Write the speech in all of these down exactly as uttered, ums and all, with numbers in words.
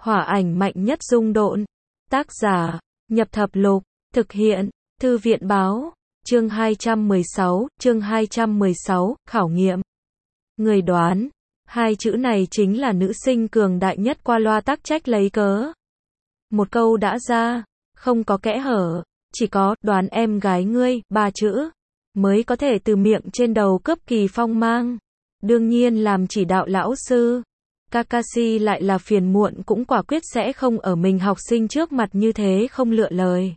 Hỏa ảnh mạnh nhất dung độn. Tác giả, Nhập Thập Lục, thực hiện, Thư viện báo, chương hai trăm mười sáu, chương hai trăm mười sáu, khảo nghiệm. Người đoán, hai chữ này chính là nữ sinh cường đại nhất qua loa tắc trách lấy cớ. Một câu đã ra, không có kẽ hở, chỉ có, đoán em gái ngươi, ba chữ, mới có thể từ miệng trên đầu cướp kỳ phong mang. Đương nhiên làm chỉ đạo lão sư, Kakashi lại là phiền muộn cũng quả quyết sẽ không ở mình học sinh trước mặt như thế không lựa lời.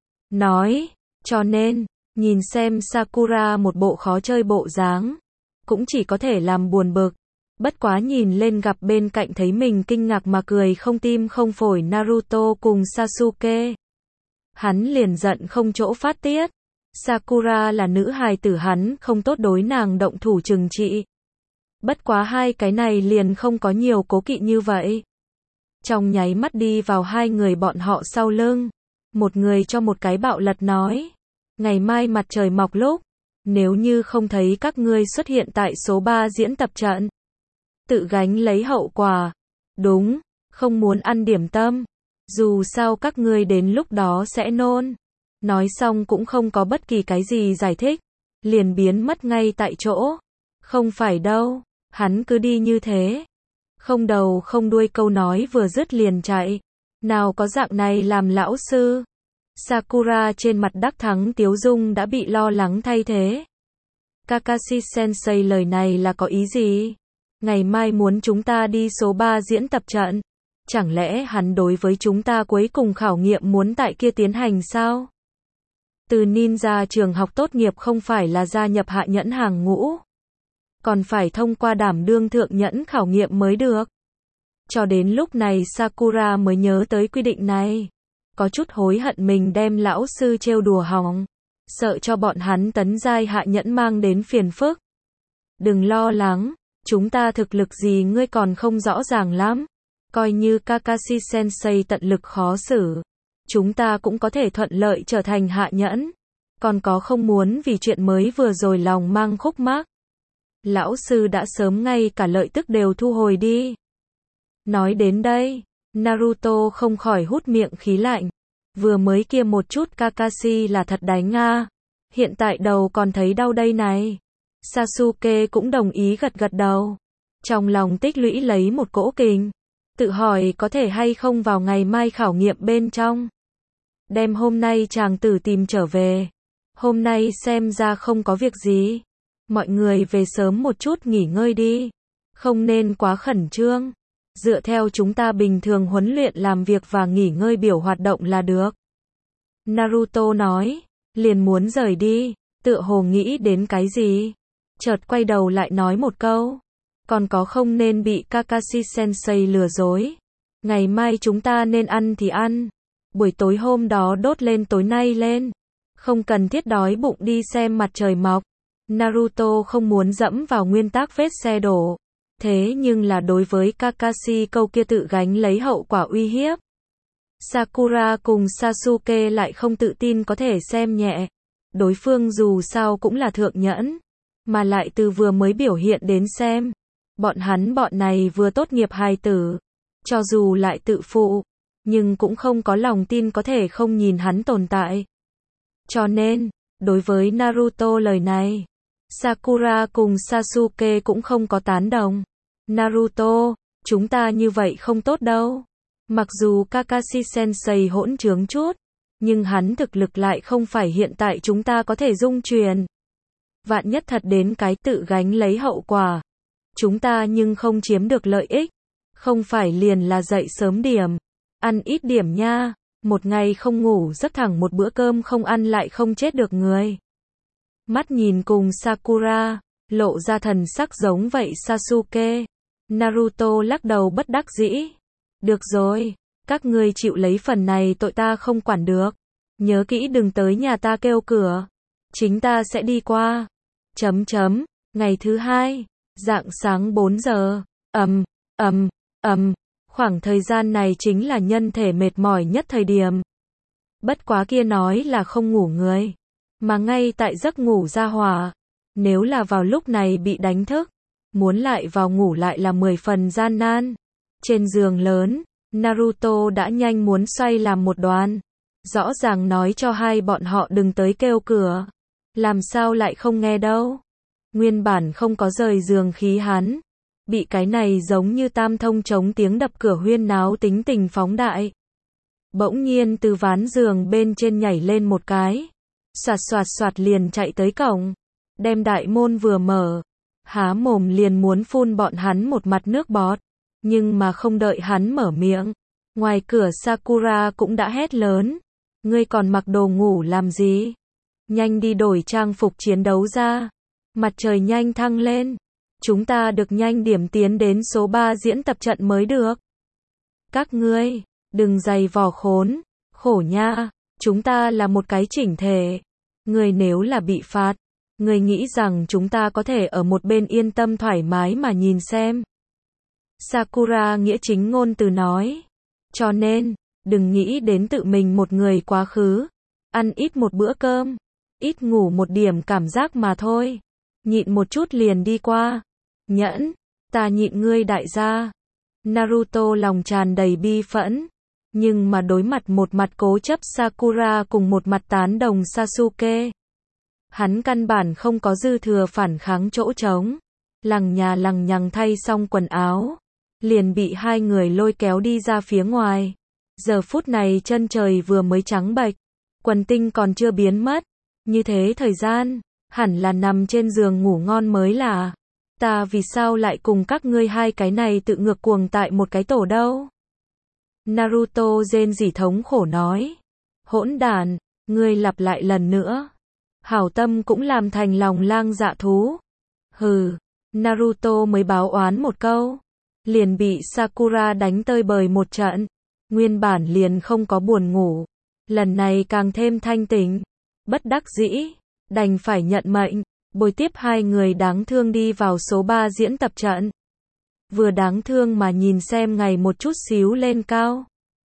Nói, cho nên, nhìn xem Sakura một bộ khó chơi bộ dáng, cũng chỉ có thể làm buồn bực. Bất quá nhìn lên gặp bên cạnh thấy mình kinh ngạc mà cười không tim không phổi Naruto cùng Sasuke. Hắn liền giận không chỗ phát tiết. Sakura là nữ hài tử, hắn không tốt đối nàng động thủ trừng trị. Bất quá hai cái này liền không có nhiều cố kỵ như vậy. Trong nháy mắt đi vào hai người bọn họ sau lưng. Một người cho một cái bạo lật nói. Ngày mai mặt trời mọc lúc, nếu như không thấy các ngươi xuất hiện tại số ba diễn tập trận, tự gánh lấy hậu quả. Đúng, không muốn ăn điểm tâm. Dù sao các ngươi đến lúc đó sẽ nôn. Nói xong cũng không có bất kỳ cái gì giải thích. Liền biến mất ngay tại chỗ. Không phải đâu, hắn cứ đi như thế. Không đầu không đuôi câu nói vừa dứt liền chạy. Nào có dạng này làm lão sư. Sakura trên mặt đắc thắng tiếu dung đã bị lo lắng thay thế. Kakashi Sensei lời này là có ý gì? Ngày mai muốn chúng ta đi số ba diễn tập trận. Chẳng lẽ hắn đối với chúng ta cuối cùng khảo nghiệm muốn tại kia tiến hành sao? Từ ninja trường học tốt nghiệp không phải là gia nhập hạ nhẫn hàng ngũ. Còn phải thông qua đảm đương thượng nhẫn khảo nghiệm mới được. Cho đến lúc này Sakura mới nhớ tới quy định này. Có chút hối hận mình đem lão sư trêu đùa hỏng. Sợ cho bọn hắn tấn giai hạ nhẫn mang đến phiền phức. Đừng lo lắng, chúng ta thực lực gì ngươi còn không rõ ràng lắm. Coi như Kakashi Sensei tận lực khó xử. Chúng ta cũng có thể thuận lợi trở thành hạ nhẫn. Còn có không muốn vì chuyện mới vừa rồi lòng mang khúc mắc. Lão sư đã sớm ngay cả lợi tức đều thu hồi đi. Nói đến đây, Naruto không khỏi hút miệng khí lạnh. Vừa mới kia một chút Kakashi là thật đánh a. Hiện tại đầu còn thấy đau đây này. Sasuke cũng đồng ý gật gật đầu. Trong lòng tích lũy lấy một cỗ kình. Tự hỏi có thể hay không vào ngày mai khảo nghiệm bên trong. Đem hôm nay chàng tử tìm trở về. Hôm nay xem ra không có việc gì. Mọi người về sớm một chút nghỉ ngơi đi. Không nên quá khẩn trương. Dựa theo chúng ta bình thường huấn luyện làm việc và nghỉ ngơi biểu hoạt động là được. Naruto nói. Liền muốn rời đi. Tựa hồ nghĩ đến cái gì. Chợt quay đầu lại nói một câu. Còn có không nên bị Kakashi Sensei lừa dối. Ngày mai chúng ta nên ăn thì ăn. Buổi tối hôm đó đốt lên tối nay lên. Không cần thiết đói bụng đi xem mặt trời mọc. Naruto không muốn dẫm vào nguyên tắc vết xe đổ. Thế nhưng là đối với Kakashi câu kia tự gánh lấy hậu quả uy hiếp. Sakura cùng Sasuke lại không tự tin có thể xem nhẹ. Đối phương dù sao cũng là thượng nhẫn. Mà lại từ vừa mới biểu hiện đến xem. Bọn hắn bọn này vừa tốt nghiệp hài tử. Cho dù lại tự phụ. Nhưng cũng không có lòng tin có thể không nhìn hắn tồn tại. Cho nên, đối với Naruto lời này, Sakura cùng Sasuke cũng không có tán đồng. Naruto, chúng ta như vậy không tốt đâu. Mặc dù Kakashi Sensei hỗn trướng chút, nhưng hắn thực lực lại không phải hiện tại chúng ta có thể dung truyền. Vạn nhất thật đến cái tự gánh lấy hậu quả. Chúng ta nhưng không chiếm được lợi ích. Không phải liền là dậy sớm điểm. Ăn ít điểm nha. Một ngày không ngủ giấc thẳng một bữa cơm không ăn lại không chết được người. Mắt nhìn cùng Sakura, lộ ra thần sắc giống vậy Sasuke. Naruto lắc đầu bất đắc dĩ. Được rồi, các ngươi chịu lấy phần này tội ta không quản được. Nhớ kỹ đừng tới nhà ta kêu cửa. Chính ta sẽ đi qua. Chấm chấm, ngày thứ hai, rạng sáng bốn giờ, ầm, ầm, ầm. Khoảng thời gian này chính là nhân thể mệt mỏi nhất thời điểm. Bất quá kia nói là không ngủ người. Mà ngay tại giấc ngủ ra hỏa. Nếu là vào lúc này bị đánh thức. Muốn lại vào ngủ lại là mười phần gian nan. Trên giường lớn, Naruto đã nhanh muốn xoay làm một đoàn. Rõ ràng nói cho hai bọn họ đừng tới kêu cửa. Làm sao lại không nghe đâu. Nguyên bản không có rời giường khí hắn. Bị cái này giống như tam thông chống tiếng đập cửa huyên náo tính tình phóng đại. Bỗng nhiên từ ván giường bên trên nhảy lên một cái. Soạt soạt soạt liền chạy tới cổng. Đem đại môn vừa mở. Há mồm liền muốn phun bọn hắn một mặt nước bọt. Nhưng mà không đợi hắn mở miệng. Ngoài cửa Sakura cũng đã hét lớn. Ngươi còn mặc đồ ngủ làm gì? Nhanh đi đổi trang phục chiến đấu ra. Mặt trời nhanh thăng lên. Chúng ta được nhanh điểm tiến đến số ba diễn tập trận mới được. Các ngươi, đừng giày vò khốn. Khổ nha, chúng ta là một cái chỉnh thể. Ngươi nếu là bị phạt, ngươi nghĩ rằng chúng ta có thể ở một bên yên tâm thoải mái mà nhìn xem. Sakura nghĩa chính ngôn từ nói. Cho nên, đừng nghĩ đến tự mình một người quá khứ. Ăn ít một bữa cơm. Ít ngủ một điểm cảm giác mà thôi. Nhịn một chút liền đi qua. Nhẫn, ta nhịn ngươi đại gia. Naruto lòng tràn đầy bi phẫn. Nhưng mà đối mặt một mặt cố chấp Sakura cùng một mặt tán đồng Sasuke. Hắn căn bản không có dư thừa phản kháng chỗ trống. Lằng nhà lằng nhằng thay xong quần áo. Liền bị hai người lôi kéo đi ra phía ngoài. Giờ phút này chân trời vừa mới trắng bệch. Quần tinh còn chưa biến mất. Như thế thời gian, hẳn là nằm trên giường ngủ ngon mới là. Ta vì sao lại cùng các ngươi hai cái này tự ngược cuồng tại một cái tổ đâu? Naruto rên rỉ thống khổ nói. Hỗn đản, ngươi lặp lại lần nữa. Hảo tâm cũng làm thành lòng lang dạ thú. Hừ, Naruto mới báo oán một câu. Liền bị Sakura đánh tơi bời một trận. Nguyên bản liền không có buồn ngủ. Lần này càng thêm thanh tỉnh. Bất đắc dĩ, đành phải nhận mệnh. Bồi tiếp hai người đáng thương đi vào số ba diễn tập trận. Vừa đáng thương mà nhìn xem ngày một chút xíu lên cao.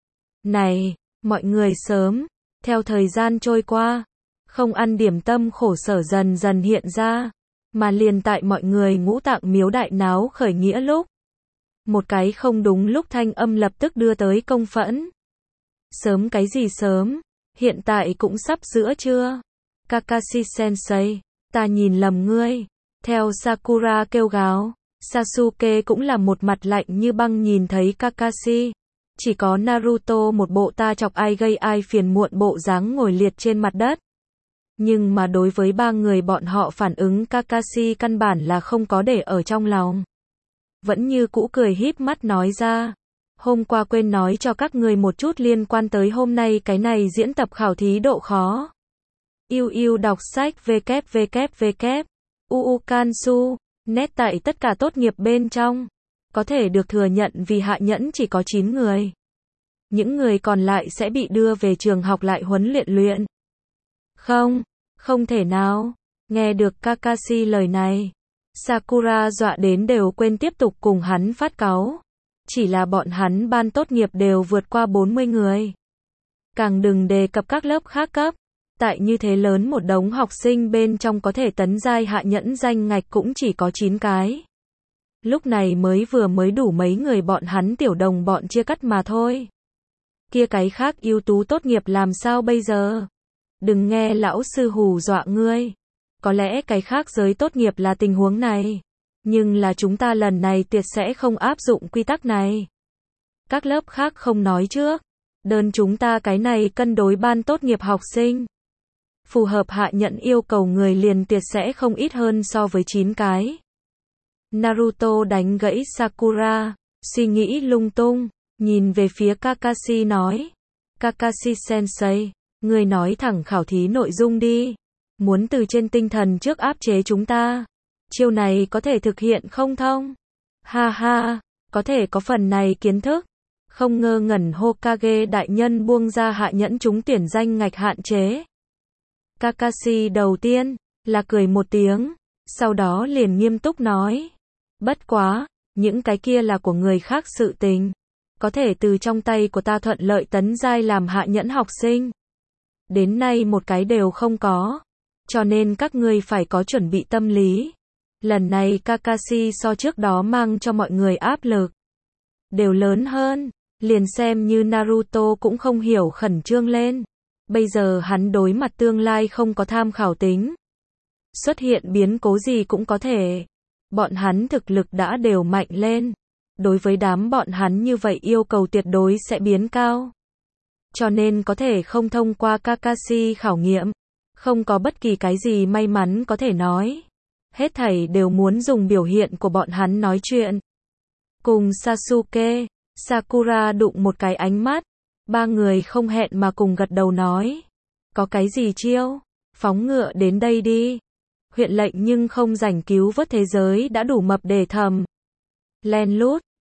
Này, mọi người sớm, theo thời gian trôi qua, không ăn điểm tâm khổ sở dần dần hiện ra, mà liền tại mọi người ngũ tạng miếu đại náo khởi nghĩa lúc. Một cái không đúng lúc thanh âm lập tức đưa tới công phẫn. Sớm cái gì sớm, hiện tại cũng sắp giữa trưa. Kakashi Sensei, ta nhìn lầm ngươi. Theo Sakura kêu gào, Sasuke cũng là một mặt lạnh như băng nhìn thấy Kakashi. Chỉ có Naruto một bộ ta chọc ai gây ai phiền muộn bộ dáng ngồi liệt trên mặt đất. Nhưng mà đối với ba người bọn họ phản ứng Kakashi căn bản là không có để ở trong lòng. Vẫn như cũ cười híp mắt nói ra. Hôm qua quên nói cho các người một chút liên quan tới hôm nay cái này diễn tập khảo thí độ khó. Yêu yêu đọc sách www. Uukansu, net tại tất cả tốt nghiệp bên trong. Có thể được thừa nhận vì hạ nhẫn chỉ có chín người. Những người còn lại sẽ bị đưa về trường học lại huấn luyện luyện. Không, không thể nào. Nghe được Kakashi lời này. Sakura dọa đến đều quên tiếp tục cùng hắn phát cáu. Chỉ là bọn hắn ban tốt nghiệp đều vượt qua bốn mươi người. Càng đừng đề cập các lớp khác cấp. Tại như thế lớn một đống học sinh bên trong có thể tấn giai hạ nhẫn danh ngạch cũng chỉ có chín cái. Lúc này mới vừa mới đủ mấy người bọn hắn tiểu đồng bọn chia cắt mà thôi. Kia cái khác ưu tú tốt nghiệp làm sao bây giờ? Đừng nghe lão sư hù dọa ngươi. Có lẽ cái khác giới tốt nghiệp là tình huống này. Nhưng là chúng ta lần này tuyệt sẽ không áp dụng quy tắc này. Các lớp khác không nói trước. Đơn chúng ta cái này cân đối ban tốt nghiệp học sinh. Phù hợp hạ nhận yêu cầu người liền tuyệt sẽ không ít hơn so với chín cái. Naruto đánh gãy Sakura, suy nghĩ lung tung, nhìn về phía Kakashi nói. Kakashi Sensei, người nói thẳng khảo thí nội dung đi. Muốn từ trên tinh thần trước áp chế chúng ta. Chiêu này có thể thực hiện không thông? Ha ha, có thể có phần này kiến thức. Không ngơ ngẩn Hokage đại nhân buông ra hạ nhẫn chúng tuyển danh ngạch hạn chế. Kakashi đầu tiên là cười một tiếng, sau đó liền nghiêm túc nói. Bất quá, những cái kia là của người khác sự tình. Có thể từ trong tay của ta thuận lợi tấn giai làm hạ nhẫn học sinh. Đến nay một cái đều không có. Cho nên các ngươi phải có chuẩn bị tâm lý. Lần này Kakashi so trước đó mang cho mọi người áp lực đều lớn hơn. Liền xem như Naruto cũng không hiểu khẩn trương lên. Bây giờ hắn đối mặt tương lai không có tham khảo tính. Xuất hiện biến cố gì cũng có thể. Bọn hắn thực lực đã đều mạnh lên. Đối với đám bọn hắn như vậy yêu cầu tuyệt đối sẽ biến cao. Cho nên có thể không thông qua Kakashi khảo nghiệm. Không có bất kỳ cái gì may mắn có thể nói. Hết thảy đều muốn dùng biểu hiện của bọn hắn nói chuyện. Cùng Sasuke, Sakura đụng một cái ánh mắt. Ba người không hẹn mà cùng gật đầu nói. Có cái gì chiêu? Phóng ngựa đến đây đi. Huyện lệnh nhưng không rảnh cứu vớt thế giới đã đủ mập để thầm. Len lút,